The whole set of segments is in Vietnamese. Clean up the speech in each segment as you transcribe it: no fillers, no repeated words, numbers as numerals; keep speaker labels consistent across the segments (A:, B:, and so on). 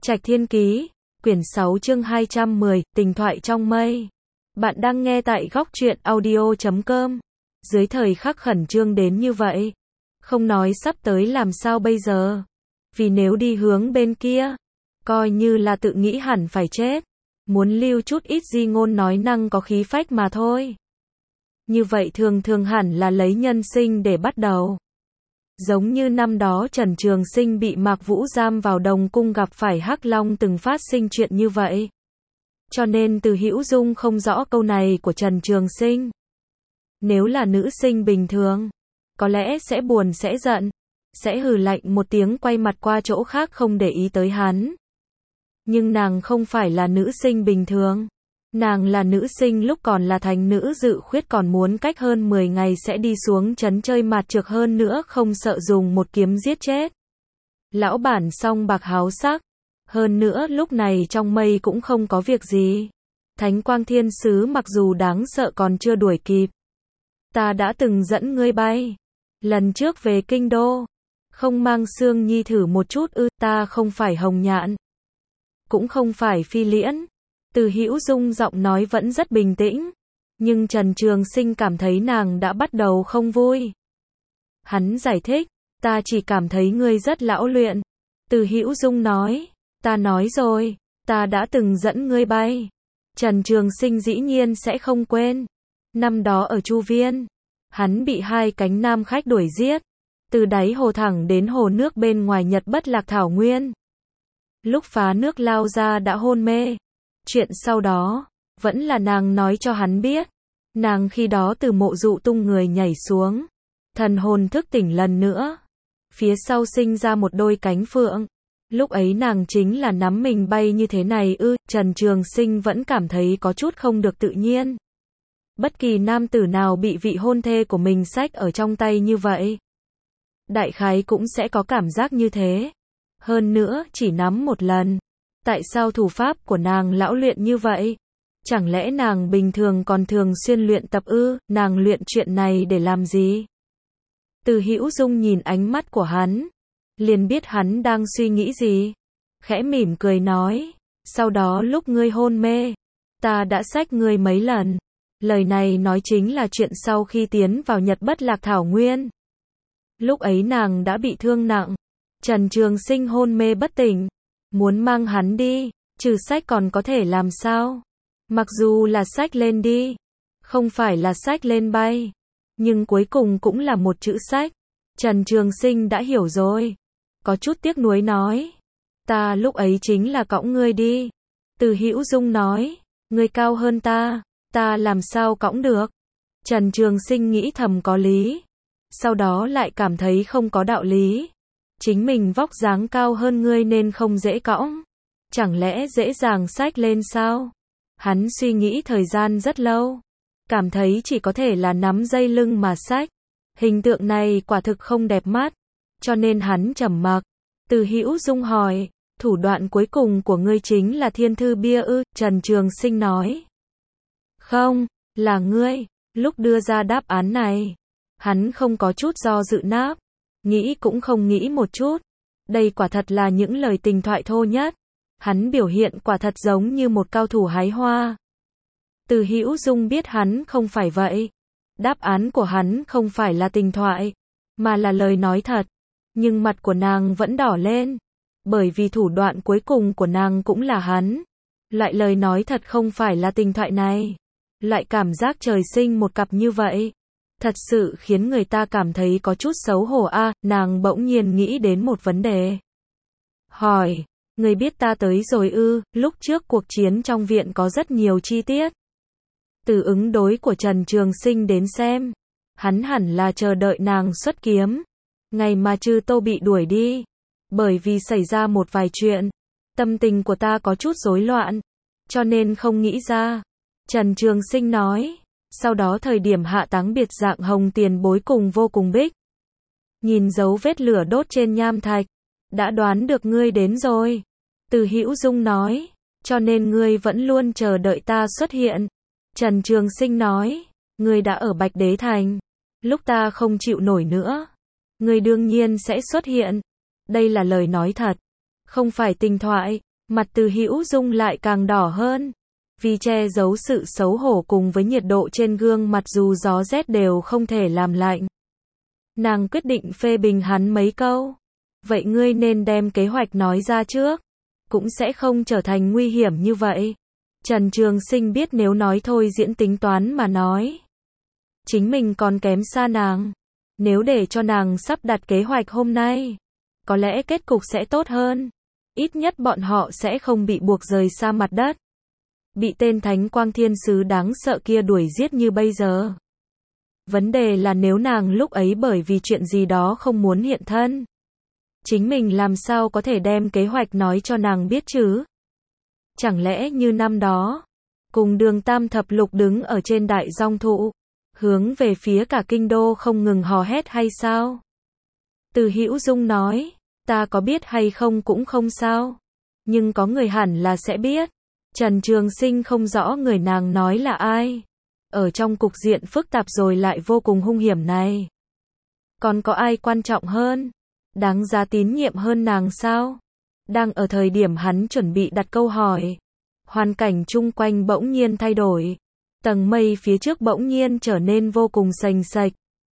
A: Trạch Thiên Ký, quyển 6 chương 210, tình thoại trong mây. Bạn đang nghe tại góc truyện audio.com. Dưới thời khắc khẩn trương đến như vậy, không nói sắp tới làm sao bây giờ. Vì nếu đi hướng bên kia, coi như là tự nghĩ hẳn phải chết. Muốn lưu chút ít di ngôn nói năng có khí phách mà thôi. Như vậy thường thường hẳn là lấy nhân sinh để bắt đầu. Giống như năm đó Trần Trường Sinh bị Mạc Vũ giam vào Đồng Cung gặp phải Hắc Long từng phát sinh chuyện như vậy. Cho nên Từ Hữu Dung không rõ câu này của Trần Trường Sinh. Nếu là nữ sinh bình thường, có lẽ sẽ buồn sẽ giận, sẽ hừ lạnh một tiếng quay mặt qua chỗ khác không để ý tới hắn. Nhưng nàng không phải là nữ sinh bình thường. Nàng là nữ sinh lúc còn là thành nữ dự khuyết còn muốn cách hơn 10 ngày sẽ đi xuống trấn chơi mạt trược hơn nữa không sợ dùng một kiếm giết chết. Lão bản song bạc háo sắc. Hơn nữa lúc này trong mây cũng không có việc gì. Thánh quang thiên sứ mặc dù đáng sợ còn chưa đuổi kịp. Ta đã từng dẫn ngươi bay. Lần trước về kinh đô. Không mang Sương Nhi thử một chút ư, ta không phải hồng nhạn. Cũng không phải phi liễn. Từ Hữu Dung giọng nói vẫn rất bình tĩnh, nhưng Trần Trường Sinh cảm thấy nàng đã bắt đầu không vui. Hắn giải thích, ta chỉ cảm thấy ngươi rất lão luyện. Từ Hữu Dung nói, ta nói rồi, ta đã từng dẫn ngươi bay. Trần Trường Sinh dĩ nhiên sẽ không quên. Năm đó ở Chu Viên, hắn bị hai cánh nam khách đuổi giết, từ đáy hồ thẳng đến hồ nước bên ngoài Nhật Bất Lạc Thảo Nguyên. Lúc phá nước lao ra đã hôn mê. Chuyện sau đó, vẫn là nàng nói cho hắn biết. Nàng khi đó từ mộ dụ tung người nhảy xuống. Thần hồn thức tỉnh lần nữa. Phía sau sinh ra một đôi cánh phượng. Lúc ấy nàng chính là nắm mình bay như thế này ư. Trần Trường Sinh vẫn cảm thấy có chút không được tự nhiên. Bất kỳ nam tử nào bị vị hôn thê của mình xách ở trong tay như vậy, đại khái cũng sẽ có cảm giác như thế. Hơn nữa chỉ nắm một lần. Tại sao thủ pháp của nàng lão luyện như vậy? Chẳng lẽ nàng bình thường còn thường xuyên luyện tập ư? Nàng luyện chuyện này để làm gì? Từ Hữu Dung nhìn ánh mắt của hắn, liền biết hắn đang suy nghĩ gì. Khẽ mỉm cười nói, sau đó lúc ngươi hôn mê, ta đã xách ngươi mấy lần. Lời này nói chính là chuyện sau khi tiến vào Nhật Bất Lạc Thảo Nguyên. Lúc ấy nàng đã bị thương nặng, Trần Trường Sinh hôn mê bất tỉnh. Muốn mang hắn đi, trừ sách còn có thể làm sao? Mặc dù là sách lên đi, không phải là sách lên bay, nhưng cuối cùng cũng là một chữ sách. Trần Trường Sinh đã hiểu rồi, có chút tiếc nuối nói, ta lúc ấy chính là cõng ngươi đi. Từ Hữu Dung nói, ngươi cao hơn ta làm sao cõng được? Trần Trường Sinh nghĩ thầm có lý, sau đó lại cảm thấy không có đạo lý. Chính mình vóc dáng cao hơn ngươi nên không dễ cõng. Chẳng lẽ dễ dàng xách lên sao? Hắn suy nghĩ thời gian rất lâu. Cảm thấy chỉ có thể là nắm dây lưng mà xách. Hình tượng này quả thực không đẹp mắt. Cho nên hắn trầm mặc. Từ Hữu Dung hỏi, thủ đoạn cuối cùng của ngươi chính là thiên thư bia ư? Trần Trường Sinh nói. Không, là ngươi. Lúc đưa ra đáp án này, hắn không có chút do dự náp. Nghĩ cũng không nghĩ một chút. Đây quả thật là những lời tình thoại thô nhất. Hắn biểu hiện quả thật giống như một cao thủ hái hoa. Từ Hữu Dung biết hắn không phải vậy. Đáp án của hắn không phải là tình thoại, mà là lời nói thật. Nhưng mặt của nàng vẫn đỏ lên. Bởi vì thủ đoạn cuối cùng của nàng cũng là hắn. Loại lời nói thật không phải là tình thoại này. Loại cảm giác trời sinh một cặp như vậy. Thật sự khiến người ta cảm thấy có chút xấu hổ a. Nàng bỗng nhiên nghĩ đến một vấn đề. Hỏi, người biết ta tới rồi ư? Lúc trước cuộc chiến trong viện có rất nhiều chi tiết. Từ ứng đối của Trần Trường Sinh đến xem, hắn hẳn là chờ đợi nàng xuất kiếm. Ngày mà Trư Tô bị đuổi đi, bởi vì xảy ra một vài chuyện, tâm tình của ta có chút rối loạn, cho nên không nghĩ ra. Trần Trường Sinh nói. Sau đó thời điểm hạ táng biệt dạng hồng tiền bối cùng vô cùng bích. Nhìn dấu vết lửa đốt trên nham thạch. Đã đoán được ngươi đến rồi. Từ Hữu Dung nói. Cho nên ngươi vẫn luôn chờ đợi ta xuất hiện. Trần Trường Sinh nói. Ngươi đã ở Bạch Đế Thành. Lúc ta không chịu nổi nữa, ngươi đương nhiên sẽ xuất hiện. Đây là lời nói thật, không phải tình thoại. Mặt Từ Hữu Dung lại càng đỏ hơn. Vì che giấu sự xấu hổ cùng với nhiệt độ trên gương mặt dù gió rét đều không thể làm lạnh. Nàng quyết định phê bình hắn mấy câu. Vậy ngươi nên đem kế hoạch nói ra trước. Cũng sẽ không trở thành nguy hiểm như vậy. Trần Trường Sinh biết nếu nói thôi diễn tính toán mà nói. Chính mình còn kém xa nàng. Nếu để cho nàng sắp đặt kế hoạch hôm nay. Có lẽ kết cục sẽ tốt hơn. Ít nhất bọn họ sẽ không bị buộc rời xa mặt đất. Bị tên Thánh Quang Thiên Sứ đáng sợ kia đuổi giết như bây giờ. Vấn đề là nếu nàng lúc ấy bởi vì chuyện gì đó không muốn hiện thân. Chính mình làm sao có thể đem kế hoạch nói cho nàng biết chứ? Chẳng lẽ như năm đó, cùng Đường Tam Thập Lục đứng ở trên đại dong thụ, hướng về phía cả kinh đô không ngừng hò hét hay sao? Từ Hữu Dung nói, ta có biết hay không cũng không sao. Nhưng có người hẳn là sẽ biết. Trần Trường Sinh không rõ người nàng nói là ai. Ở trong cục diện phức tạp rồi lại vô cùng hung hiểm này. Còn có ai quan trọng hơn? Đáng giá tín nhiệm hơn nàng sao? Đang ở thời điểm hắn chuẩn bị đặt câu hỏi. Hoàn cảnh chung quanh bỗng nhiên thay đổi. Tầng mây phía trước bỗng nhiên trở nên vô cùng sành sạch.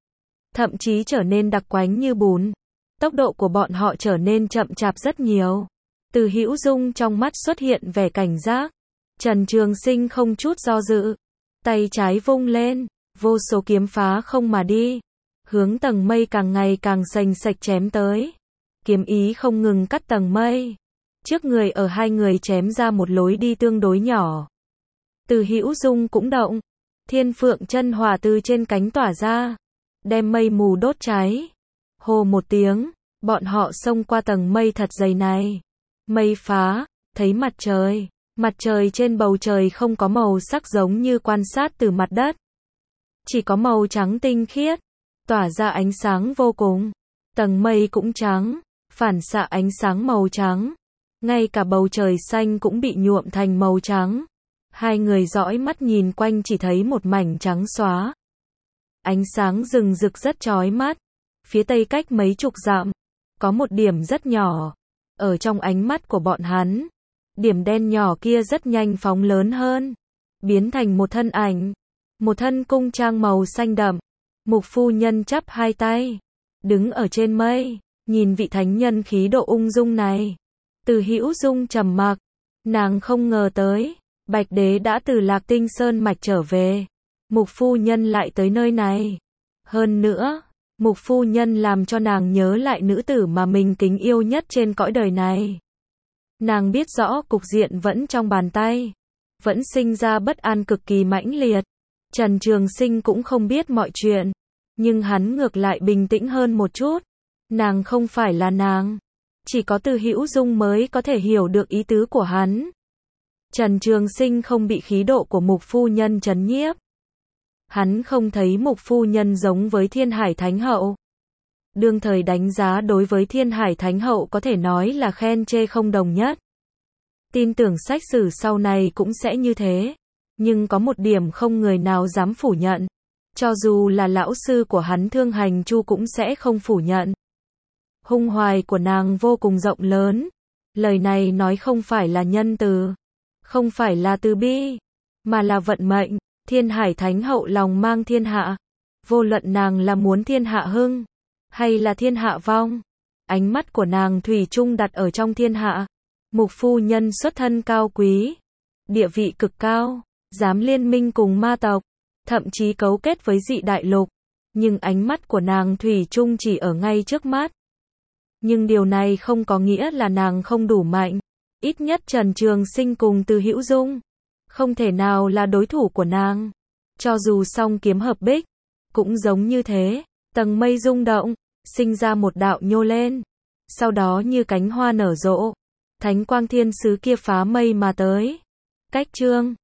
A: Thậm chí trở nên đặc quánh như bùn. Tốc độ của bọn họ trở nên chậm chạp rất nhiều. Từ Hữu Dung trong mắt xuất hiện vẻ cảnh giác. Trần Trường Sinh không chút do dự. Tay trái vung lên. Vô số kiếm phá không mà đi. Hướng tầng mây càng ngày càng sành sạch chém tới. Kiếm ý không ngừng cắt tầng mây. Trước người ở hai người chém ra một lối đi tương đối nhỏ. Từ Hữu Dung cũng động. Thiên Phượng chân hỏa từ trên cánh tỏa ra. Đem mây mù đốt cháy. Hô một tiếng. Bọn họ xông qua tầng mây thật dày này. Mây phá. Thấy mặt trời. Mặt trời trên bầu trời không có màu sắc giống như quan sát từ mặt đất. Chỉ có màu trắng tinh khiết. Tỏa ra ánh sáng vô cùng. Tầng mây cũng trắng. Phản xạ ánh sáng màu trắng. Ngay cả bầu trời xanh cũng bị nhuộm thành màu trắng. Hai người dõi mắt nhìn quanh chỉ thấy một mảnh trắng xóa. Ánh sáng rừng rực rất chói mắt. Phía tây cách mấy chục dặm. Có một điểm rất nhỏ. Ở trong ánh mắt của bọn hắn. Điểm đen nhỏ kia rất nhanh phóng lớn hơn. Biến thành một thân ảnh. Một thân cung trang màu xanh đậm. Mục phu nhân chắp hai tay. Đứng ở trên mây. Nhìn vị thánh nhân khí độ ung dung này. Từ Hữu Dung trầm mặc. Nàng không ngờ tới. Bạch đế đã từ Lạc Tinh Sơn mạch trở về. Mục phu nhân lại tới nơi này. Hơn nữa. Mục phu nhân làm cho nàng nhớ lại nữ tử mà mình kính yêu nhất trên cõi đời này. Nàng biết rõ cục diện vẫn trong bàn tay. Vẫn sinh ra bất an cực kỳ mãnh liệt. Trần Trường Sinh cũng không biết mọi chuyện. Nhưng hắn ngược lại bình tĩnh hơn một chút. Nàng không phải là nàng. Chỉ có Từ Hữu Dung mới có thể hiểu được ý tứ của hắn. Trần Trường Sinh không bị khí độ của mục phu nhân trấn nhiếp. Hắn không thấy mục phu nhân giống với Thiên Hải Thánh Hậu. Đương thời đánh giá đối với Thiên Hải Thánh Hậu có thể nói là khen chê không đồng nhất. Tin tưởng sách sử sau này cũng sẽ như thế. Nhưng có một điểm không người nào dám phủ nhận. Cho dù là lão sư của hắn Thương Hành Chu cũng sẽ không phủ nhận. Hung hoài của nàng vô cùng rộng lớn. Lời này nói không phải là nhân từ. Không phải là từ bi. Mà là vận mệnh. Thiên Hải Thánh Hậu lòng mang thiên hạ. Vô luận nàng là muốn thiên hạ hưng. Hay là thiên hạ vong. Ánh mắt của nàng thủy chung đặt ở trong thiên hạ. Mục phu nhân xuất thân cao quý. Địa vị cực cao. Dám liên minh cùng ma tộc. Thậm chí cấu kết với dị đại lục. Nhưng ánh mắt của nàng thủy chung chỉ ở ngay trước mắt. Nhưng điều này không có nghĩa là nàng không đủ mạnh. Ít nhất Trần Trường Sinh cùng Từ Hữu Dung. Không thể nào là đối thủ của nàng. Cho dù song kiếm hợp bích. Cũng giống như thế. Tầng mây rung động. Sinh ra một đạo nhô lên. Sau đó như cánh hoa nở rộ. Thánh Quang Thiên Sứ kia phá mây mà tới. Cách chương